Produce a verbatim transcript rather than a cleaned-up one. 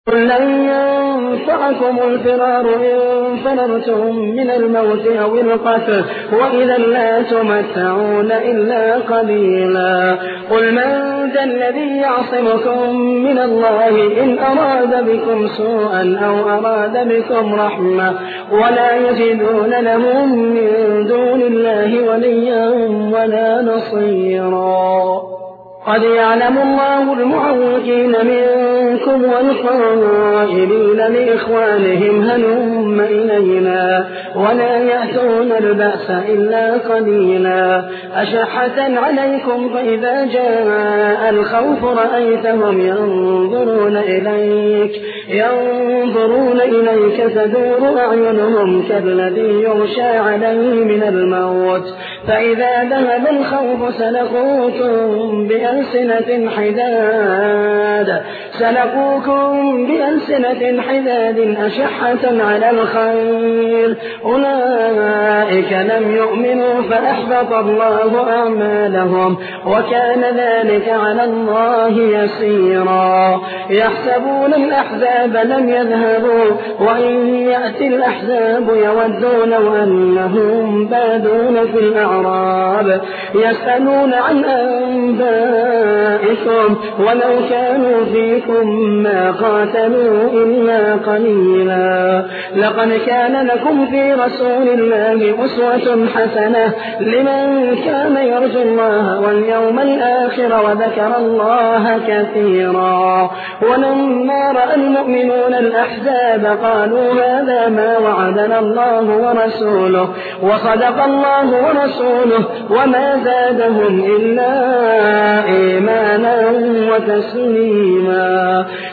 قل لن ينفعكم الفرار إن فررتم من الموت أو القتل وإذا لا تمتعون إلا قليلا. قل من ذا الذي يعصمكم من الله إن أراد بكم سوءا أو أراد بكم رحمة ولا يجدون لهم من دون الله وليا ولا نصيرا. قد يعلم الله المعوقين منكم والقائلين لإخوانهم هلم إلينا ولا يأتون البأس إلا قليلا. أشحة عليكم فإذا جاء الخوف رأيتهم ينظرون إليك ينظرون إليك تدور أعينهم كالذي يغشى عليه من الموت فإذا ذهب الخوف سلقوكم بألسنة حداد سلقوكم بألسنة حداد أشحة على الخير أولئك لم يؤمنوا فأحبط الله أعمالهم وكان ذلك على الله يسيرا. يحسبون الأحزاب لم يذهبوا وإن يأتي الأحزاب يودون لو أنهم بادون في الأعراب يسألون عن أنبائكم ولو كانوا فيكم ما قاتلوا إلا قليلا. لقد كان لكم في رسول الله أسوة حسنة لمن كان يرجو الله واليوم الآخر وذكر الله كثيرا. ولما رأى المؤمنون الأحزاب قالوا هذا ما وعدنا الله ورسوله وصدق الله ورسوله وما زادهم إلا إيمانا وتسليما.